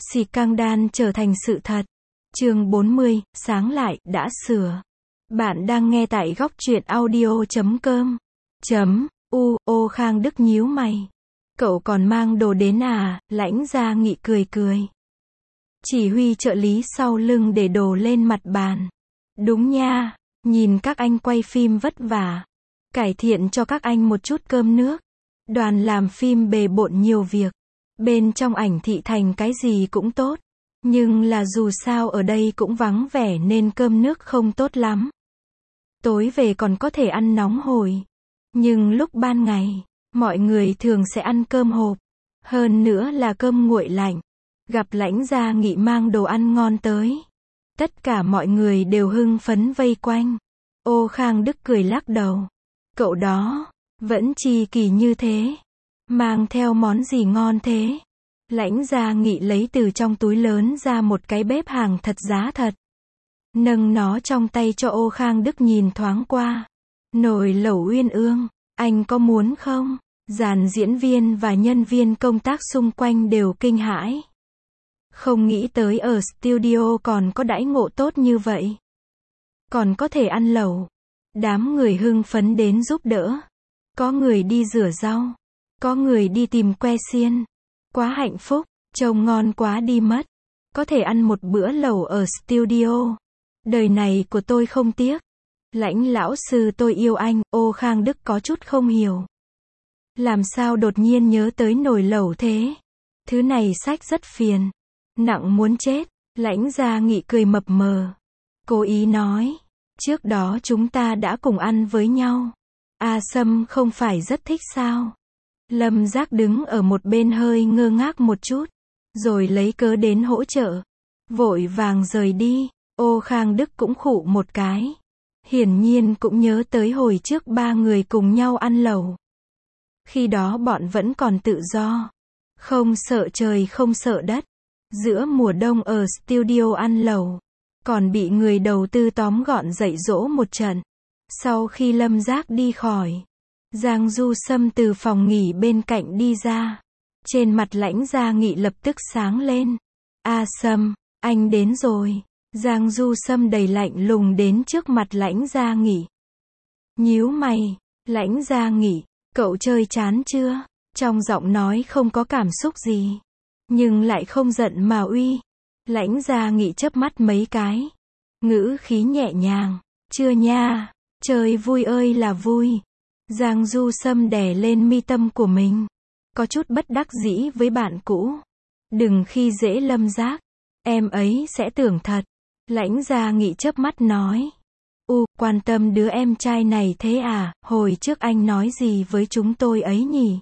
Scandal trở thành sự thật. Chương 40, sáng lại, đã sửa. Bạn đang nghe tại góc truyện audio.com. Ô Khang Đức nhíu mày. Cậu còn mang đồ đến à? Lãnh Gia Nghị cười cười. Chỉ huy trợ lý sau lưng để đồ lên mặt bàn. Đúng nha, nhìn các anh quay phim vất vả. Cải thiện cho các anh một chút cơm nước. Đoàn làm phim bề bộn nhiều việc. Bên trong ảnh thị thành cái gì cũng tốt. Nhưng là dù sao ở đây cũng vắng vẻ nên cơm nước không tốt lắm. Tối về còn có thể ăn nóng hổi. Nhưng lúc ban ngày, mọi người thường sẽ ăn cơm hộp. Hơn nữa là cơm nguội lạnh. Gặp Lãnh Gia Nghị mang đồ ăn ngon tới. Tất cả mọi người đều hưng phấn vây quanh. Ô Khang Đức cười lắc đầu. Cậu đó, vẫn chi kỳ như thế. Mang theo món gì ngon thế? Lãnh Gia Nghị lấy từ trong túi lớn ra một cái bếp hàng thật giá thật. Nâng nó trong tay cho Ô Khang Đức nhìn thoáng qua. Nồi lẩu uyên ương, anh có muốn không? Dàn diễn viên và nhân viên công tác xung quanh đều kinh hãi. Không nghĩ tới ở studio còn có đãi ngộ tốt như vậy. Còn có thể ăn lẩu. Đám người hưng phấn đến giúp đỡ. Có người đi rửa rau. Có người đi tìm que xiên. Quá hạnh phúc, trông ngon quá đi mất. Có thể ăn một bữa lẩu ở studio. Đời này của tôi không tiếc. Lãnh lão sư tôi yêu anh. Ô Khang Đức có chút không hiểu. Làm sao đột nhiên nhớ tới nồi lẩu thế? Thứ này xách rất phiền. Nặng muốn chết. Lãnh Gia Nghị cười mập mờ. Cố ý nói. Trước đó chúng ta đã cùng ăn với nhau. A Sâm không phải rất thích sao? Lâm Giác đứng ở một bên hơi ngơ ngác một chút. Rồi lấy cớ đến hỗ trợ. Vội vàng rời đi. Ô Khang Đức cũng khụ một cái. Hiển nhiên cũng nhớ tới hồi trước ba người cùng nhau ăn lẩu. Khi đó bọn vẫn còn tự do. Không sợ trời không sợ đất. Giữa mùa đông ở studio ăn lẩu. Còn bị người đầu tư tóm gọn dạy dỗ một trận. Sau khi Lâm Giác đi khỏi. Giang Du Sâm từ phòng nghỉ bên cạnh đi ra. Trên mặt Lãnh Gia Nghị lập tức sáng lên. A Sâm, anh đến rồi. Giang Du Sâm đầy lạnh lùng đến trước mặt Lãnh Gia Nghị. Nhíu mày. Lãnh Gia Nghị, cậu chơi chán chưa? Trong giọng nói không có cảm xúc gì. Nhưng lại không giận mà uy. Lãnh Gia Nghị chớp mắt mấy cái. Ngữ khí nhẹ nhàng. Chưa nha. Chơi vui ơi là vui. Giang Du Sâm đè lên mi tâm của mình. Có chút bất đắc dĩ với bạn cũ. Đừng khi dễ Lâm Giác. Em ấy sẽ tưởng thật. Lãnh Gia Nghị chớp mắt nói. Quan tâm đứa em trai này thế à? Hồi trước anh nói gì với chúng tôi ấy nhỉ?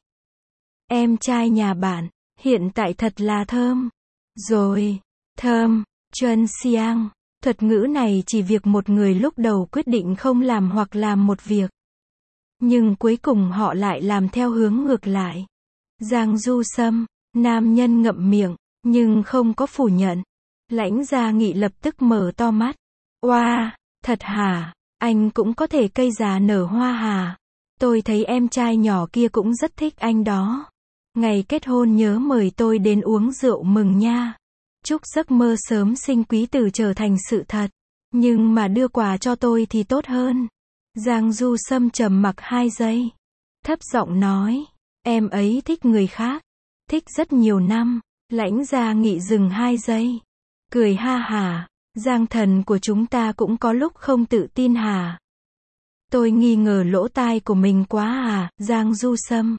Em trai nhà bạn, hiện tại thật là thơm. Rồi, thơm, Chuân Xiang. Thuật ngữ này chỉ việc một người lúc đầu quyết định không làm hoặc làm một việc. Nhưng cuối cùng họ lại làm theo hướng ngược lại. Giang Du Sâm, nam nhân ngậm miệng, nhưng không có phủ nhận. Lãnh Gia Nghị lập tức mở to mắt. Oa, thật hả? Anh cũng có thể cây già nở hoa hả? Tôi thấy em trai nhỏ kia cũng rất thích anh đó. Ngày kết hôn nhớ mời tôi đến uống rượu mừng nha. Chúc giấc mơ sớm sinh quý tử trở thành sự thật. Nhưng mà đưa quà cho tôi thì tốt hơn. Giang Du Sâm trầm mặc 2 giây. Thấp giọng nói. Em ấy thích người khác. Thích rất nhiều năm. Lãnh Gia Nghị dừng 2 giây. Cười ha hả. Giang thần của chúng ta cũng có lúc không tự tin hả? Tôi nghi ngờ lỗ tai của mình quá à, Giang Du Sâm.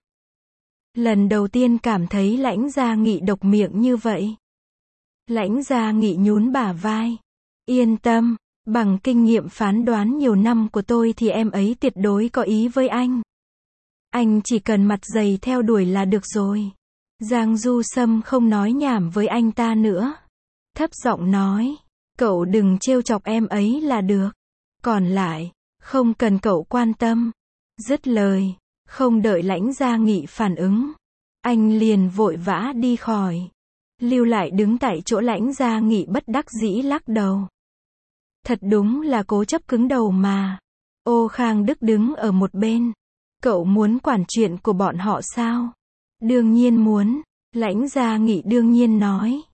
Lần đầu tiên cảm thấy Lãnh Gia Nghị độc miệng như vậy. Lãnh Gia Nghị nhún bả vai. Yên tâm, bằng kinh nghiệm phán đoán nhiều năm của tôi thì em ấy tuyệt đối có ý với anh. Anh chỉ cần mặt dày theo đuổi là được rồi. Giang Du Sâm không nói nhảm với anh ta nữa. Thấp giọng nói. Cậu đừng trêu chọc em ấy là được. Còn lại, không cần cậu quan tâm. Dứt lời, không đợi Lãnh Gia Nghị phản ứng. Anh liền vội vã đi khỏi. Lưu lại đứng tại chỗ Lãnh Gia Nghị bất đắc dĩ lắc đầu. Thật đúng là cố chấp cứng đầu mà. Ô Khang Đức đứng ở một bên. Cậu muốn quản chuyện của bọn họ sao? Đương nhiên muốn. Lãnh Gia Nghị đương nhiên nói.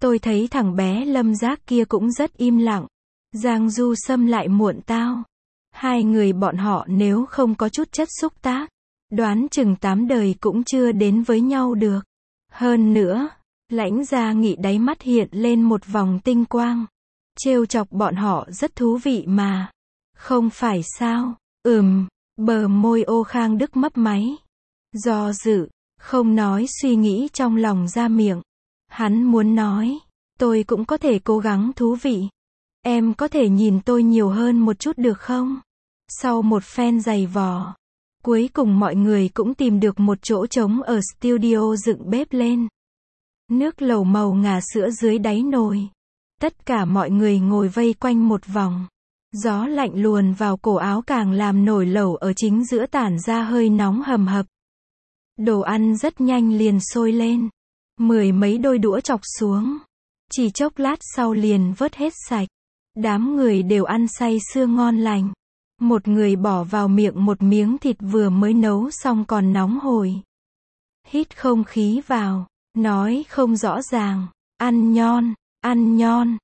Tôi thấy thằng bé Lâm Giác kia cũng rất im lặng. Giang Du Sâm lại muộn tao. Hai người bọn họ nếu không có chút chất xúc tác, đoán chừng 8 đời cũng chưa đến với nhau được. Hơn nữa, Lãnh Gia Nghị đáy mắt hiện lên một vòng tinh quang. Trêu chọc bọn họ rất thú vị mà. Không phải sao? Bờ môi Ô Khang Đức mấp máy. Do dự, không nói suy nghĩ trong lòng ra miệng. Hắn muốn nói, tôi cũng có thể cố gắng thú vị. Em có thể nhìn tôi nhiều hơn một chút được không? Sau một phen giày vò, cuối cùng mọi người cũng tìm được một chỗ trống ở studio dựng bếp lên. Nước lẩu màu ngà sữa dưới đáy nồi. Tất cả mọi người ngồi vây quanh một vòng. Gió lạnh luồn vào cổ áo càng làm nồi lẩu ở chính giữa tản ra hơi nóng hầm hập. Đồ ăn rất nhanh liền sôi lên. 10 mấy đôi đũa chọc xuống. Chỉ chốc lát sau liền vớt hết sạch. Đám người đều ăn say sưa ngon lành. Một người bỏ vào miệng một miếng thịt vừa mới nấu xong còn nóng hổi. Hít không khí vào, nói không rõ ràng, ăn ngon,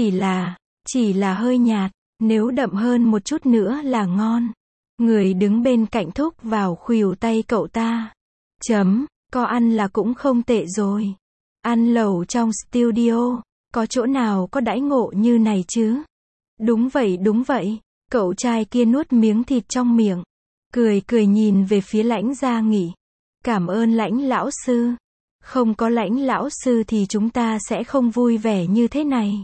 chỉ là hơi nhạt, nếu đậm hơn một chút nữa là ngon. Người đứng bên cạnh thúc vào khuỷu tay cậu ta. Có ăn là cũng không tệ rồi. Ăn lẩu trong studio, có chỗ nào có đãi ngộ như này chứ? Đúng vậy. Cậu trai kia nuốt miếng thịt trong miệng. Cười nhìn về phía Lãnh Gia Nghị. Cảm ơn Lãnh lão sư. Không có Lãnh lão sư thì chúng ta sẽ không vui vẻ như thế này.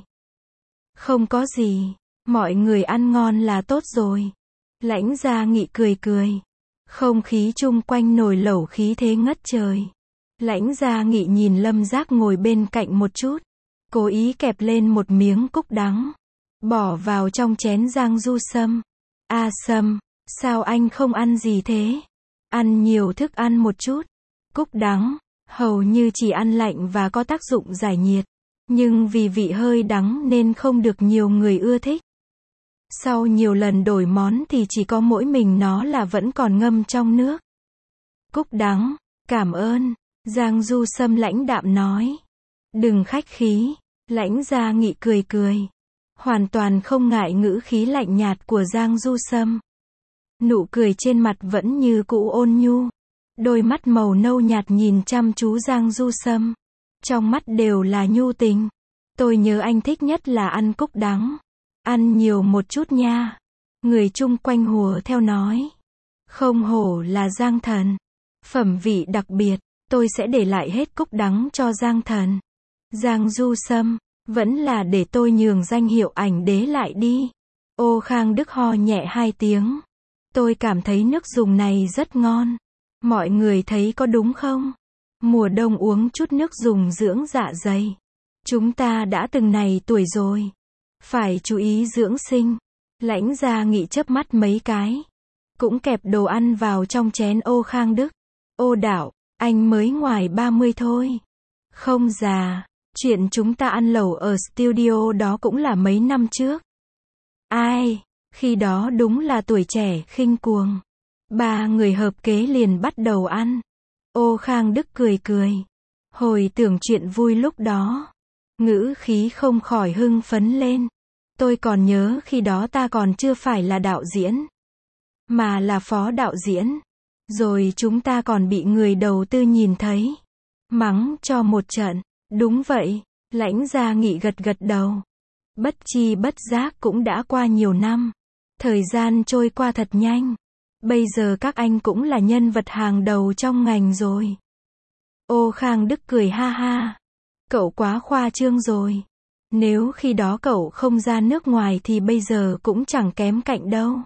Không có gì. Mọi người ăn ngon là tốt rồi. Lãnh Gia Nghị cười. Không khí chung quanh nồi lẩu khí thế ngất trời. Lãnh Gia Nghị nhìn Lâm Giác ngồi bên cạnh một chút. Cố ý kẹp lên một miếng cúc đắng. Bỏ vào trong chén Giang Du Sâm. Sâm, sao anh không ăn gì thế? Ăn nhiều thức ăn một chút. Cúc đắng, hầu như chỉ ăn lạnh và có tác dụng giải nhiệt. Nhưng vì vị hơi đắng nên không được nhiều người ưa thích. Sau nhiều lần đổi món thì chỉ có mỗi mình nó là vẫn còn ngâm trong nước. Cúc đắng, cảm ơn. Giang Du Sâm lãnh đạm nói. Đừng khách khí. Lãnh Gia Nghị cười. Hoàn toàn không ngại ngữ khí lạnh nhạt của Giang Du Sâm. Nụ cười trên mặt vẫn như cũ ôn nhu. Đôi mắt màu nâu nhạt nhìn chăm chú Giang Du Sâm. Trong mắt đều là nhu tình. Tôi nhớ anh thích nhất là ăn cúc đắng. Ăn nhiều một chút nha. Người chung quanh hùa theo nói. Không hổ là Giang thần. Phẩm vị đặc biệt. Tôi sẽ để lại hết cúc đắng cho Giang thần. Giang Du Sâm. Vẫn là để tôi nhường danh hiệu ảnh đế lại đi. Ô Khang Đức ho nhẹ 2 tiếng. Tôi cảm thấy nước dùng này rất ngon. Mọi người thấy có đúng không? Mùa đông uống chút nước dùng dưỡng dạ dày. Chúng ta đã từng này tuổi rồi. Phải chú ý dưỡng sinh. Lãnh Gia Nghị chớp mắt mấy cái. Cũng kẹp đồ ăn vào trong chén Ô Khang Đức. Ô đạo, anh mới ngoài 30 thôi. Không già. Chuyện chúng ta ăn lẩu ở studio đó cũng là mấy năm trước. Ai, khi đó đúng là tuổi trẻ khinh cuồng. 3 người hợp kế liền bắt đầu ăn. Ô Khang Đức cười. Hồi tưởng chuyện vui lúc đó. Ngữ khí không khỏi hưng phấn lên. Tôi còn nhớ khi đó ta còn chưa phải là đạo diễn. Mà là phó đạo diễn. Rồi chúng ta còn bị người đầu tư nhìn thấy. Mắng cho một trận. Đúng vậy, Lãnh Gia Nghị gật đầu. Bất chi bất giác cũng đã qua nhiều năm. Thời gian trôi qua thật nhanh. Bây giờ các anh cũng là nhân vật hàng đầu trong ngành rồi. Ô Khang Đức cười ha ha. Cậu quá khoa trương rồi. Nếu khi đó cậu không ra nước ngoài thì bây giờ cũng chẳng kém cạnh đâu.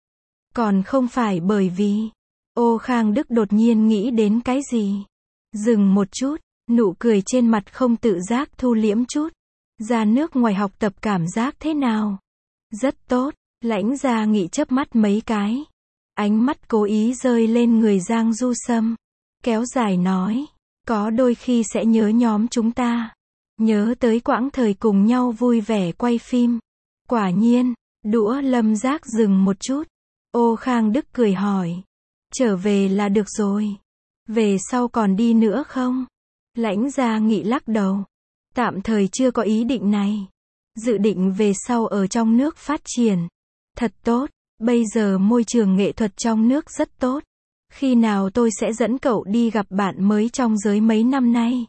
Còn không phải bởi vì... Ô Khang Đức đột nhiên nghĩ đến cái gì. Dừng một chút. Nụ cười trên mặt không tự giác thu liễm chút. Ra nước ngoài học tập cảm giác thế nào? Rất tốt. Lãnh Gia Nghị chớp mắt mấy cái. Ánh mắt cố ý rơi lên người Giang Du Sâm. Kéo dài nói. Có đôi khi sẽ nhớ nhóm chúng ta. Nhớ tới quãng thời cùng nhau vui vẻ quay phim. Quả nhiên. Đũa Lâm Giác dừng một chút. Ô Khang Đức cười hỏi. Trở về là được rồi. Về sau còn đi nữa không? Lãnh Gia Nghị lắc đầu. Tạm thời chưa có ý định này. Dự định về sau ở trong nước phát triển. Thật tốt, bây giờ môi trường nghệ thuật trong nước rất tốt. Khi nào tôi sẽ dẫn cậu đi gặp bạn mới trong giới mấy năm nay.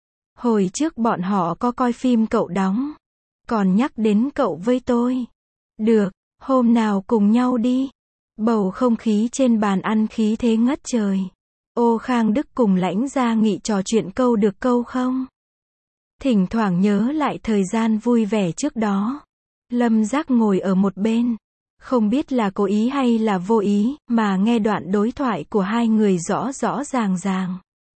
Hồi trước bọn họ có coi phim cậu đóng. Còn nhắc đến cậu với tôi. Được, hôm nào cùng nhau đi. Bầu không khí trên bàn ăn khí thế ngất trời. Ô Khang Đức cùng Lãnh Gia Nghị trò chuyện câu được câu không. Thỉnh thoảng nhớ lại thời gian vui vẻ trước đó. Lâm Giác ngồi ở một bên. Không biết là cố ý hay là vô ý, mà nghe đoạn đối thoại của hai người rõ rõ ràng ràng.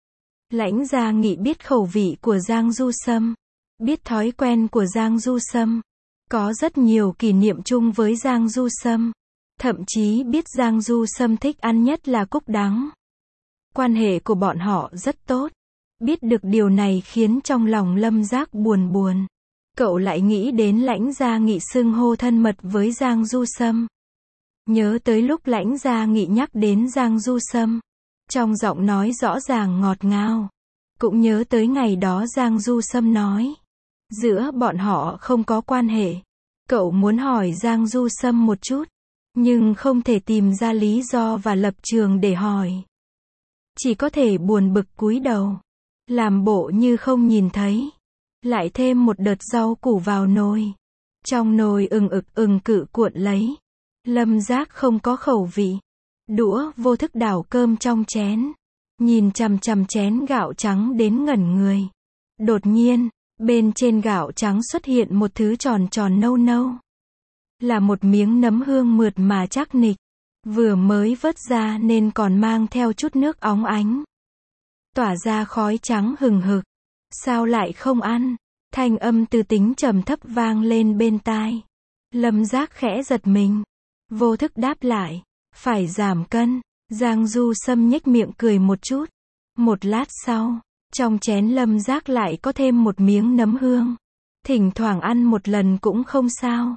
Lãnh Gia Nghị biết khẩu vị của Giang Du Sâm. Biết thói quen của Giang Du Sâm. Có rất nhiều kỷ niệm chung với Giang Du Sâm. Thậm chí biết Giang Du Sâm thích ăn nhất là cúc đắng. Quan hệ của bọn họ rất tốt. Biết được điều này khiến trong lòng Lâm Giác buồn buồn. Cậu lại nghĩ đến Lãnh Gia Nghị xưng hô thân mật với Giang Du Sâm. Nhớ tới lúc Lãnh Gia Nghị nhắc đến Giang Du Sâm. Trong giọng nói rõ ràng ngọt ngào. Cũng nhớ tới ngày đó Giang Du Sâm nói. Giữa bọn họ không có quan hệ. Cậu muốn hỏi Giang Du Sâm một chút. Nhưng không thể tìm ra lý do và lập trường để hỏi. Chỉ có thể buồn bực cúi đầu. Làm bộ như không nhìn thấy. Lại thêm một đợt rau củ vào nồi. Trong nồi ừng cự cuộn lấy. Lâm Giác không có khẩu vị. Đũa vô thức đảo cơm trong chén. Nhìn chằm chằm chén gạo trắng đến ngẩn người. Đột nhiên, bên trên gạo trắng xuất hiện một thứ tròn tròn nâu nâu. Là một miếng nấm hương mượt mà chắc nịch. Vừa mới vớt ra nên còn mang theo chút nước óng ánh. Tỏa ra khói trắng hừng hực. Sao lại không ăn? Thanh âm từ tính trầm thấp vang lên bên tai. Lâm Giác khẽ giật mình. Vô thức đáp lại. Phải giảm cân. Giang Du Sâm nhếch miệng cười một chút. Một lát sau, trong chén Lâm Giác lại có thêm một miếng nấm hương. Thỉnh thoảng ăn một lần cũng không sao.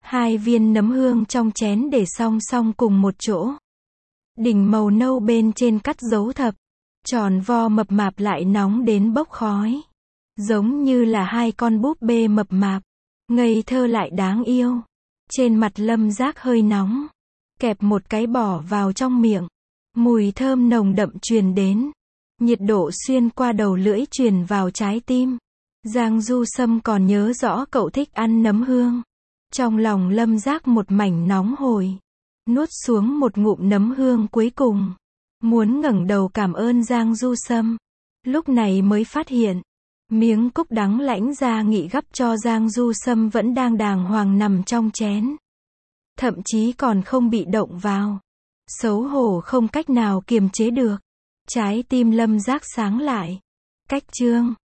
2 viên nấm hương trong chén để song song cùng một chỗ. Đỉnh màu nâu bên trên cắt dấu thập. Tròn vo mập mạp lại nóng đến bốc khói. Giống như là 2 con búp bê mập mạp. Ngây thơ lại đáng yêu. Trên mặt Lâm Giác hơi nóng. Kẹp một cái bỏ vào trong miệng. Mùi thơm nồng đậm truyền đến. Nhiệt độ xuyên qua đầu lưỡi truyền vào trái tim. Giang Du Sâm còn nhớ rõ cậu thích ăn nấm hương. Trong lòng Lâm Giác một mảnh nóng hổi. Nuốt xuống một ngụm nấm hương cuối cùng. Muốn ngẩng đầu cảm ơn Giang Du Sâm. Lúc này mới phát hiện. Miếng cúc đắng Lãnh Gia Nghị gắp cho Giang Du Sâm vẫn đang đàng hoàng nằm trong chén. Thậm chí còn không bị động vào. Xấu hổ không cách nào kiềm chế được. Trái tim Lâm Giác sáng lại. Cách chương